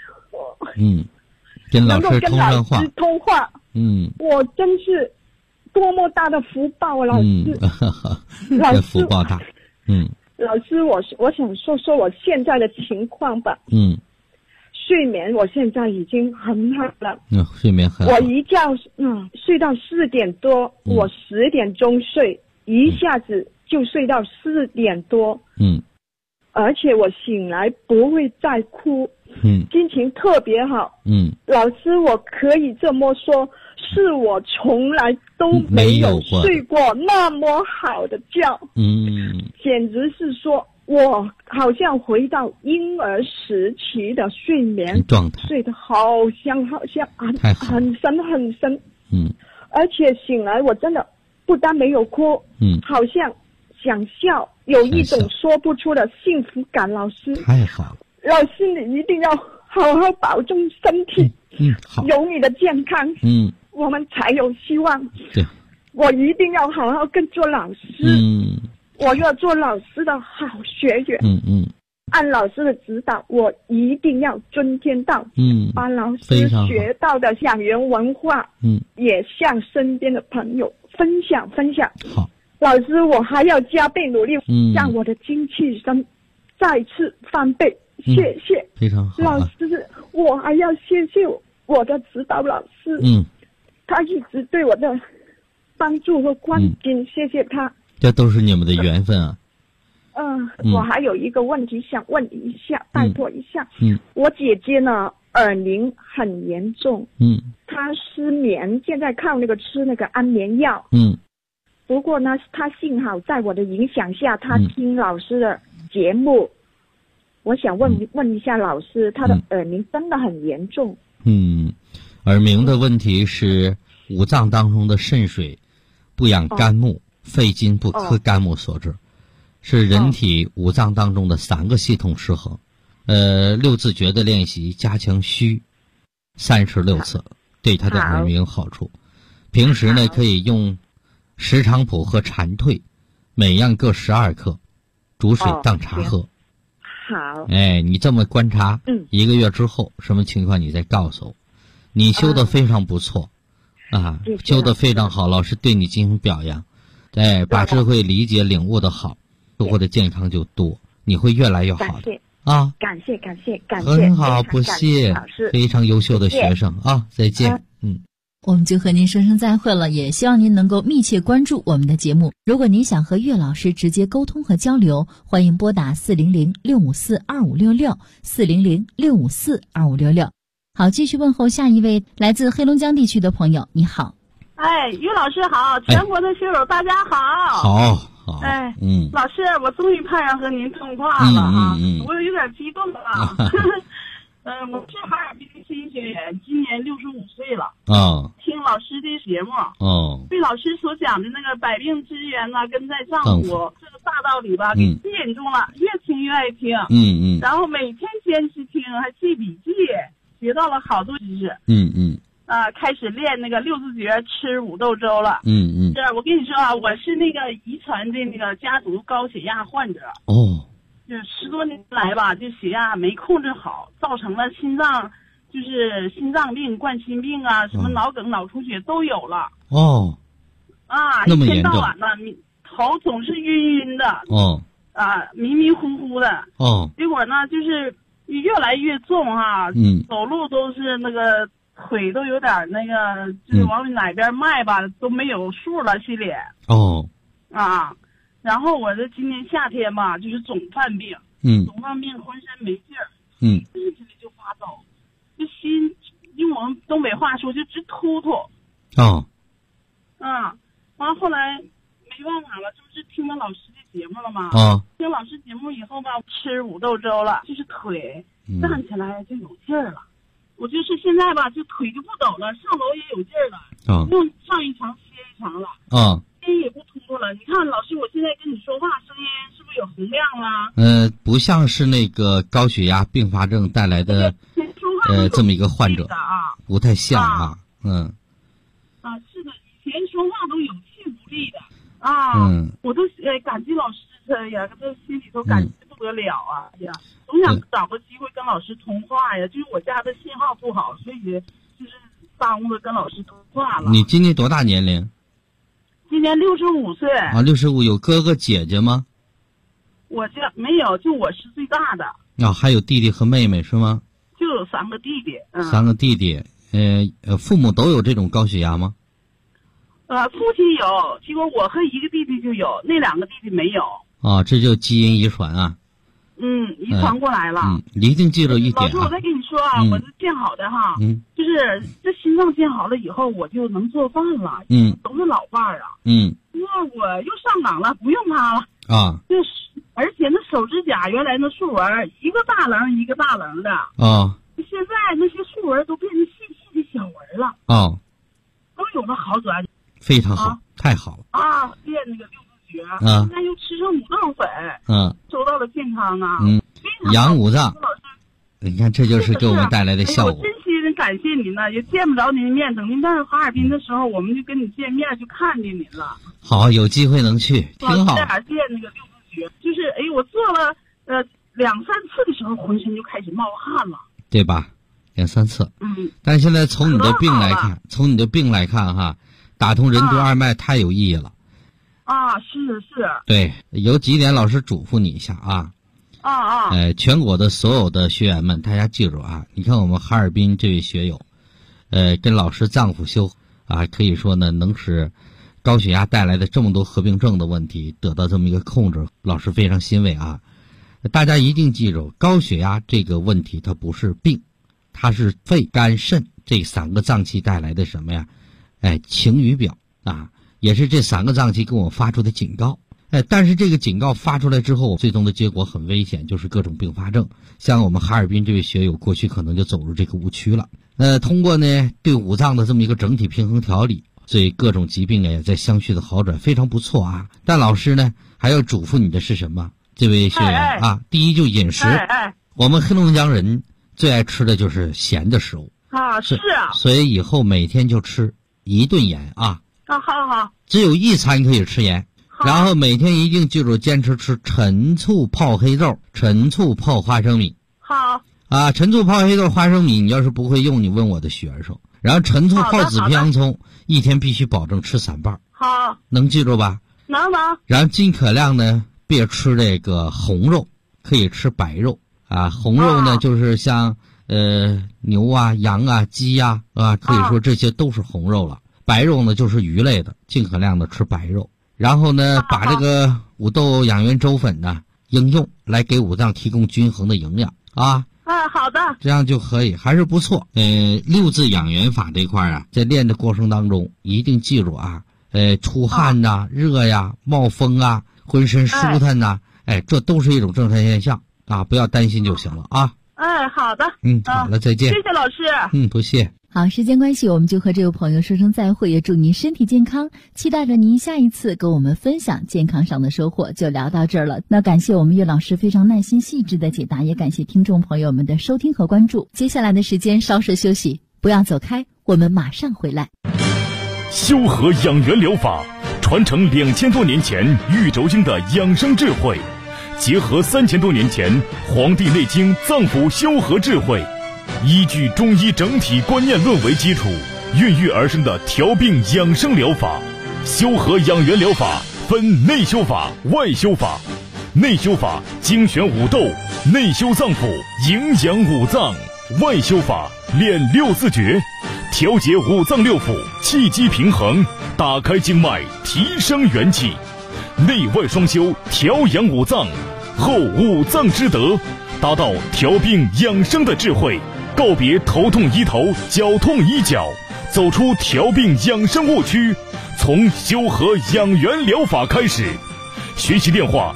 跟老师通话。我真是多么大的福报啊，老师。 老师福报大。 老师，我想说说我现在的情况吧。睡眠我现在已经很好了。 睡眠很好。 我一觉睡到4点多，我10点钟睡，一下子就睡到4点多。而且我醒来不会再哭。心情特别好。老师，我可以这么说，是我从来都没有睡过那么好的觉。简直是说我好像回到婴儿时期的睡眠状态， 睡得好像很深很深。而且醒来我真的不但没有哭，好像想笑，有一种说不出的幸福感。老师， 太好了。 老师，你一定要好好保重身体。 好， 有你的健康，我们才有希望。 对， 我一定要好好跟做老师。我要做老师的好学员。按老师的指导，我一定要遵天道。把老师学到的养元文化，也向身边的朋友分享。 好， 老师，我还要加倍努力，让我的精气神再次翻倍。谢谢， 非常好。 老师，我还要谢谢我的指导老师。他一直对我的帮助和关心，谢谢他。 这都是你们的缘分啊。 我还有一个问题想问一下，拜托一下。我姐姐呢，耳鸣很严重。她失眠，现在靠吃那个安眠药。不过呢，她幸好在我的影响下，她听老师的节目。我想问一下老师，她的耳鸣真的很严重。 耳鸣的问题是五脏当中的肾水不养肝木，肺金不克肝木所致，是人体五脏当中的3个系统失衡。6字诀的练习加强虚36次，对他的耳鸣有好处。平时呢，可以用石菖蒲和蝉蜕，每样各12克，煮水当茶喝。 好。 你这么观察，1个月之后什么情况你再告诉我。你修得非常不错。修得非常好，老师对你进行表扬。把智慧理解领悟的好，收获的健康就多，你会越来越好的。 感谢。 很好，不谢，非常优秀的学生啊！再见。 我们就和您说声再会了，也希望您能够密切关注我们的节目。如果您想和岳老师直接沟通和交流，欢迎拨打400-654-2566，400-654-2566。好，继续问候下一位来自黑龙江地区的朋友，你好。 岳老师好，全国的学友大家好。 好。 老师，我终于盼上和您通话了啊！我有点激动啊。我是哈尔滨新学员，今年65岁了。听老师的节目。对老师所讲的那个百病之源呢，根在脏腑这个大道理吧，给吸引住了，越听越爱听。然后每天坚持听，还记笔记，学到了好多知识。开始练那个6字诀，吃五豆粥了。我跟你说啊，我是那个遗传的那个家族高血压患者。就10多年来吧，就血压没控制好，造成了心脏病、冠心病啊，什么脑梗、脑出血都有了。一天到晚的，头总是晕晕的。迷迷糊糊的。结果呢，就是越来越重哈。走路都是那个腿都有点那个，就是往哪边迈吧都没有数了，心里。然后我这今年夏天吧，就是总犯病， 总犯病，浑身没劲儿，日子里就发抖，这心用我们东北话说就直突突。完后来没办法了，这不是听到老师的节目了吗？听老师节目以后吧，吃五豆粥了，就是腿站起来就有劲儿了。我就是现在吧，就腿就不抖了，上楼也有劲儿了，不用上一层歇一层了，心也不突突了。你看老师，我现在跟你说话声音是不是有洪亮了？ 不像是那个高血压并发症带来的这么一个患者不太像啊。 是的，以前说话都有气无力的我都感激老师呀，这心里头感激不得了啊呀，总想找个机会跟老师通话呀，就是我家的信号不好，所以就是耽误了跟老师通话了。 你今年多大年龄？ 今年65岁。 65，有哥哥姐姐吗？ 我家没有，就我是最大的。 还有弟弟和妹妹是吗？ 就有3个弟弟。 3个弟弟，父母都有这种高血压吗？ 父亲有，结果我和一个弟弟就有，那2个弟弟没有。 这就基因遗传啊。 遗传过来了。 你一定记住一点老师，我再跟你说我是建好的哈。就是这心脏建好了以后，我就能做饭了。都是老伴儿啊。因为我又上岗了，不用他了。就是而且那手指甲原来那竖纹一个大棱一个大棱的。现在那些竖纹都变成细细的小纹了。都有了好转。 非常好，太好了。练那个6字诀，现在又吃上五豆粉，收到了健康啊。 养五脏，你看这就是给我们带来的效果。 我真心感谢您呢，也见不着您面，等您到哈尔滨的时候，我们就跟你见面，就看见您了。 好，有机会能去，挺好。 练那个6字诀，就是我做了2、3次的时候，浑身就开始冒汗了， 对吧？2、3次。但是现在从你的病来看，哈。打通任督二脉太有意义了。 是。 对，有几点老师嘱咐你一下全国的所有的学员们，大家记住啊！你看我们哈尔滨这位学友，跟老师脏腑修可以说呢，能使高血压带来的这么多合并症的问题得到这么一个控制，老师非常欣慰啊！大家一定记住，高血压这个问题它不是病，它是肺、肝、肾这3个脏器带来的什么呀？晴雨表也是这3个脏器给我发出的警告。但是这个警告发出来之后，最终的结果很危险，就是各种并发症。像我们哈尔滨这位学友，过去可能就走入这个误区了。通过呢对五脏的这么一个整体平衡调理，所以各种疾病也在相续的好转，非常不错啊。但老师呢还要嘱咐你的是什么？这位学员第一就饮食，我们黑龙江人最爱吃的就是咸的食物所以以后每天就吃1顿盐好，只有1餐可以吃盐，然后每天一定记住坚持吃陈醋泡黑豆、陈醋泡花生米。陈醋泡黑豆、花生米，你要是不会用，你问我的学生。然后陈醋泡紫皮洋葱，一天必须保证吃3瓣。能记住吧？ 能。 然后尽可量呢别吃这个红肉，可以吃白肉红肉呢就是像牛羊鸡可以说这些都是红肉了。白肉呢就是鱼类的，尽可量的吃白肉。然后呢把这个五豆养元粥粉呢应用来给五脏提供均衡的营养好的， 这样就可以，还是不错。6字养元法这块在练的过程当中一定记住出汗热冒风浑身舒坦这都是一种正常现象不要担心就行了好的。 好了，再见。 谢谢老师。 不谢。 好，时间关系，我们就和这位朋友说声再会，也祝您身体健康，期待着您下一次跟我们分享健康上的收获。就聊到这儿了，那感谢我们岳老师非常耐心细致的解答，也感谢听众朋友们的收听和关注。接下来的时间稍事休息，不要走开，我们马上回来。 修和养元疗法传承2000多年前玉轴经的养生智慧，结合3000多年前《黄帝内经》脏腑修和智慧，依据中医整体观念论为基础，孕育而生的调病养生疗法。修和养元疗法分内修法、外修法。内修法精选五豆，内修脏腑，营养五脏；外修法练6字诀，调节五脏六腑，气机平衡，打开经脉，提升元气。内外双修，调养五脏， 后五脏之德，达到调病养生的智慧，告别头痛医头、脚痛医脚，走出调病养生误区，从修和养元疗法开始。学习电话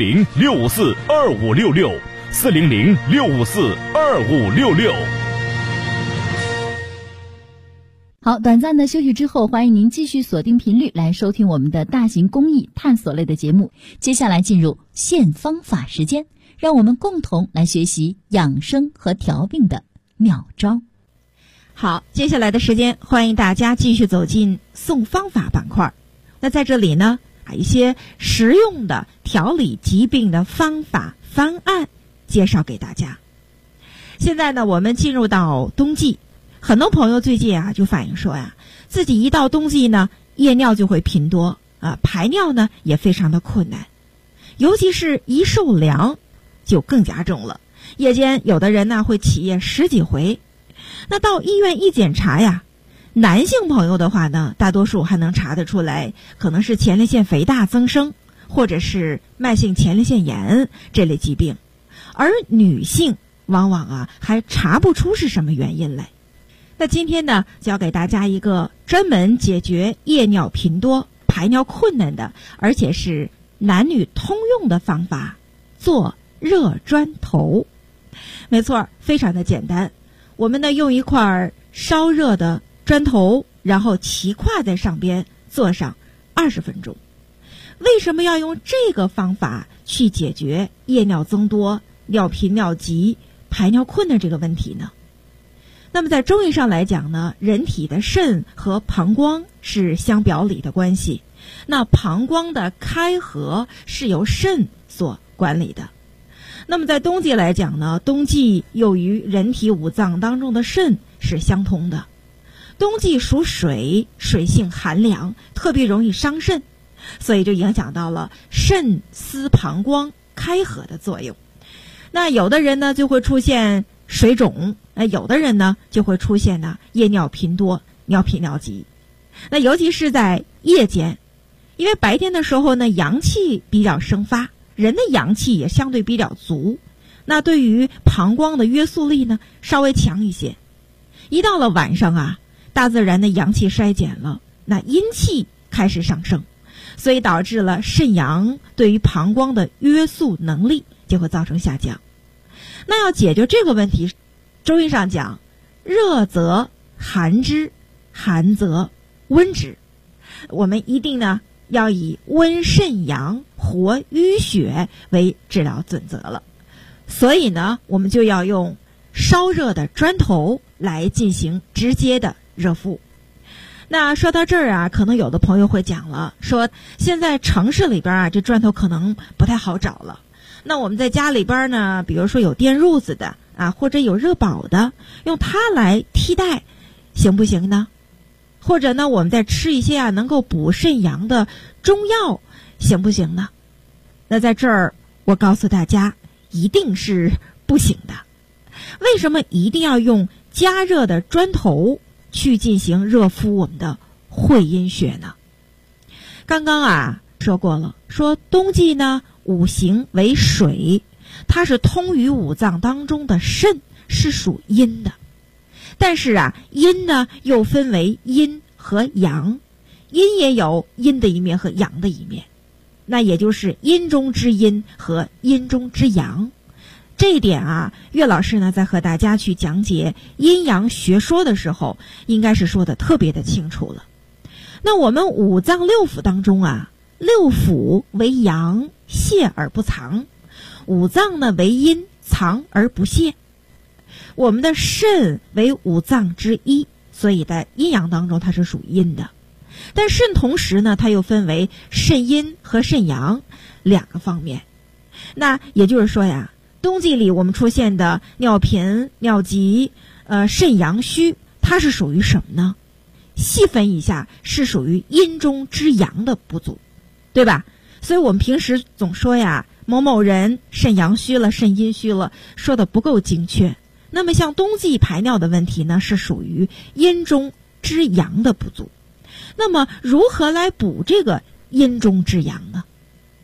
400-654-2566，400-654-2566。 好，短暂的休息之后，欢迎您继续锁定频率来收听我们的大型公益探索类的节目。接下来进入现方法时间，让我们共同来学习养生和调病的妙招。 好，接下来的时间，欢迎大家继续走进送方法板块。那在这里呢，一些实用的调理疾病的方法方案介绍给大家。现在呢，我们进入到冬季，很多朋友最近就反映说自己一到冬季呢，夜尿就会频多排尿呢也非常的困难，尤其是一受凉就更加重了。夜间有的人呢会起夜10几回。那到医院一检查男性朋友的话呢，大多数还能查得出来，可能是前列腺肥大增生，或者是慢性前列腺炎这类疾病，而女性往往还查不出是什么原因来。那今天呢，教给大家一个专门解决夜尿频多、排尿困难的，而且是男女通用的方法，做热砖头。没错，非常的简单。我们呢用一块烧热的砖头，然后骑跨在上边坐上20分钟。为什么要用这个方法去解决夜尿增多、尿频尿急、排尿困难这个问题呢？那么在中医上来讲呢，人体的肾和膀胱是相表里的关系，那膀胱的开合是由肾所管理的。那么在冬季来讲呢，冬季又与人体五脏当中的肾是相通的。冬季属水，水性寒凉，特别容易伤肾，所以就影响到了肾司膀胱开合的作用。那有的人呢就会出现水肿，有的人呢就会出现夜尿频多、尿频尿急。那尤其是在夜间，因为白天的时候呢阳气比较生发，人的阳气也相对比较足，那对于膀胱的约束力呢稍微强一些。一到了晚上大自然的阳气衰减了，那阴气开始上升，所以导致了肾阳对于膀胱的约束能力就会造成下降。那要解决这个问题，中医上讲，热则寒之，寒则温之。我们一定呢要以温肾阳、活淤血为治疗准则了。所以呢，我们就要用烧热的砖头来进行直接的热敷。那说到这儿可能有的朋友会讲了，说现在城市里边这砖头可能不太好找了。那我们在家里边呢，比如说有电褥子的或者有热宝的，用它来替代行不行呢？或者呢，我们再吃一些能够补肾阳的中药行不行呢？那在这儿我告诉大家，一定是不行的。为什么一定要用加热的砖头去进行热敷我们的会阴穴呢？刚刚说过了，说冬季呢五行为水，它是通于五脏当中的肾，是属阴的。但是阴呢又分为阴和阳，阴也有阴的一面和阳的一面，那也就是阴中之阴和阴中之阳。这一点岳老师呢在和大家去讲解阴阳学说的时候，应该是说的特别的清楚了。那我们五脏六腑当中六腑为阳，泄而不藏；五脏呢为阴，藏而不泄。我们的肾为五脏之一，所以在阴阳当中它是属阴的。但肾同时呢，它又分为肾阴和肾阳两个方面。那也就是说冬季里我们出现的尿频、尿急、肾阳虚，它是属于什么呢？细分一下，是属于阴中之阳的不足，对吧？所以我们平时总说某某人肾阳虚了、肾阴虚了，说的不够精确。那么像冬季排尿的问题呢，是属于阴中之阳的不足。那么如何来补这个阴中之阳呢？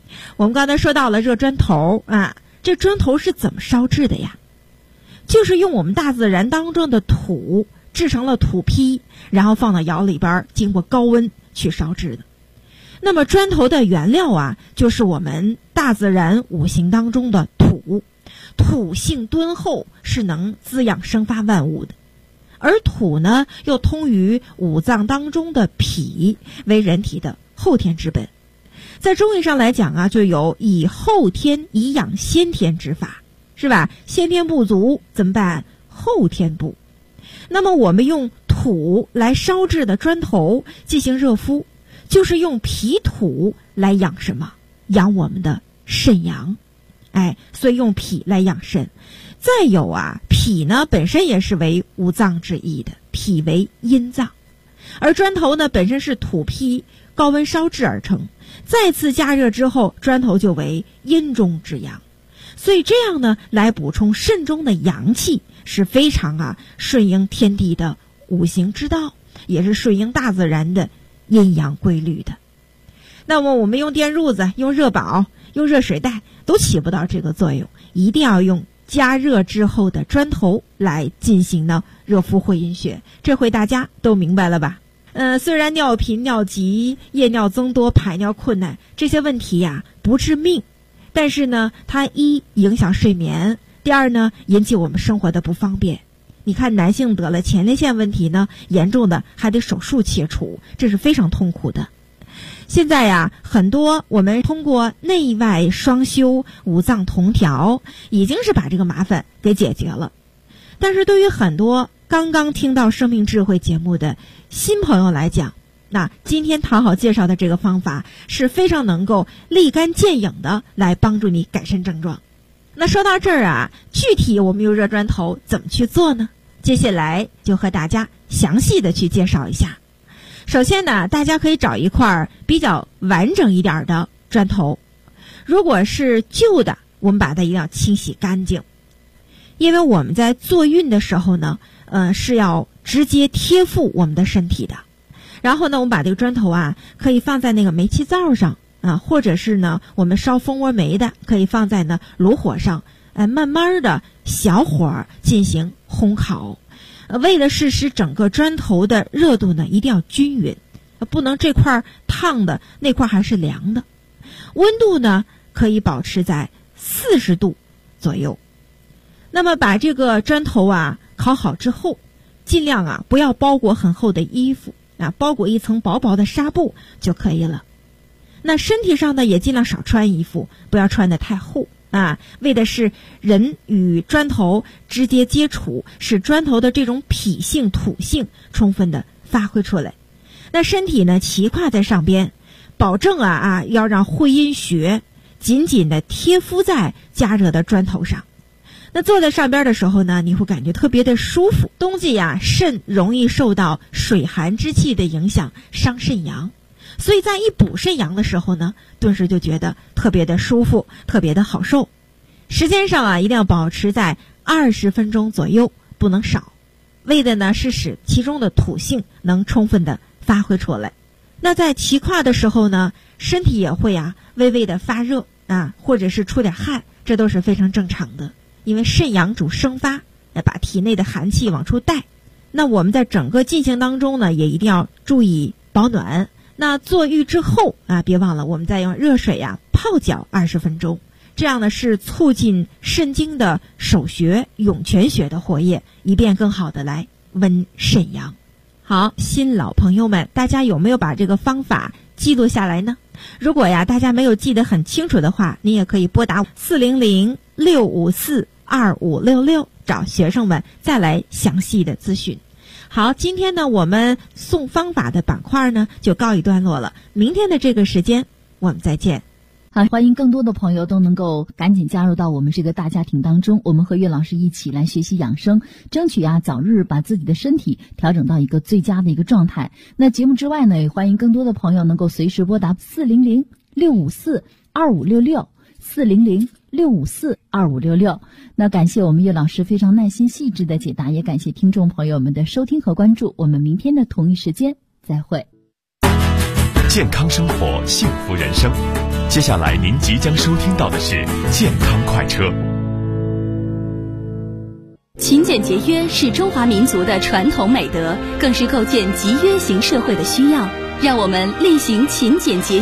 我们刚才说到了热砖头啊，这砖头是怎么烧制的呀？就是用我们大自然当中的土制成了土坯，然后放到窑里边，经过高温去烧制的。那么砖头的原料啊，就是我们大自然五行当中的土，土性敦厚，是能滋养生发万物的。而土呢，又通于五脏当中的脾，为人体的后天之本。在中医上来讲啊，就有以后天以养先天之法，是吧？先天不足怎么办？后天补。那么我们用土来烧制的砖头进行热敷，就是用脾土来养什么？养我们的肾阳。所以用脾来养肾。再有啊，脾呢本身也是为五脏之一的，脾为阴脏，而砖头呢本身是土坯，高温烧制而成，再次加热之后，砖头就为阴中之阳。所以这样呢，来补充肾中的阳气，是非常顺应天地的五行之道，也是顺应大自然的阴阳规律的。那么我们用电褥子、用热宝、用热水袋都起不到这个作用，一定要用加热之后的砖头来进行呢热敷会阴穴。这回大家都明白了吧？虽然尿频、尿急、夜尿增多、排尿困难这些问题呀不致命，但是呢，它一影响睡眠，第二呢，引起我们生活的不方便。你看男性得了前列腺问题呢，严重的还得手术切除，这是非常痛苦的。现在呀，很多我们通过内外双修、五脏同调，已经是把这个麻烦给解决了。但是对于很多刚刚听到生命智慧节目的新朋友来讲，那今天唐好介绍的这个方法是非常能够立竿见影的来帮助你改善症状。那说到这儿啊，具体我们用热砖头怎么去做呢？接下来就和大家详细的去介绍一下。首先呢，大家可以找一块比较完整一点的砖头，如果是旧的，我们把它一定要清洗干净，因为我们在做运的时候呢，是要直接贴附我们的身体的。然后呢，我们把这个砖头可以放在那个煤气灶上或者是呢，我们烧蜂窝煤的，可以放在呢炉火上，慢慢的小火进行烘烤。为了使整个砖头的热度呢一定要均匀，不能这块烫的那块还是凉的。温度呢可以保持在40度左右。那么把这个砖头烤好之后，尽量不要包裹很厚的衣服包裹一层薄薄的纱布就可以了。那身体上呢也尽量少穿衣服，不要穿得太厚为的是人与砖头直接接触，使砖头的这种脾性土性充分的发挥出来。那身体呢骑跨在上边，保证要让会阴穴紧紧的贴敷在加热的砖头上。那坐在上边的时候呢，你会感觉特别的舒服。冬季肾容易受到水寒之气的影响，伤肾阳，所以在一补肾阳的时候呢，顿时就觉得特别的舒服，特别的好受。时间上一定要保持在20分钟左右，不能少，为的呢是使其中的土性能充分的发挥出来。那在骑跨的时候呢，身体也会微微的发热或者是出点汗，这都是非常正常的。因为肾阳主生发，把体内的寒气往出带。那我们在整个进行当中呢，也一定要注意保暖。那坐浴之后别忘了我们再用热水泡脚20分钟，这样呢是促进肾经的首穴涌泉穴的活跃，以便更好的来温肾阳。好，新老朋友们，大家有没有把这个方法记录下来呢？如果大家没有记得很清楚的话，你也可以拨打400-654-2566找学生们再来详细的咨询。好，今天呢我们送方法的板块呢就告一段落了，明天的这个时间我们再见。 好，欢迎更多的朋友都能够赶紧加入到我们这个大家庭当中，我们和岳老师一起来学习养生，争取早日把自己的身体调整到一个最佳的一个状态。那节目之外呢，也欢迎更多的朋友能够随时拨打400-654-2566，400-654-2566。那感谢我们岳老师非常耐心细致的解答，也感谢听众朋友们的收听和关注，我们明天的同一时间再会。 健康生活，幸福人生。 接下来您即将收听到的是健康快车。 勤俭节约是中华民族的传统美德，更是构建集约型社会的需要。让我们力行勤俭节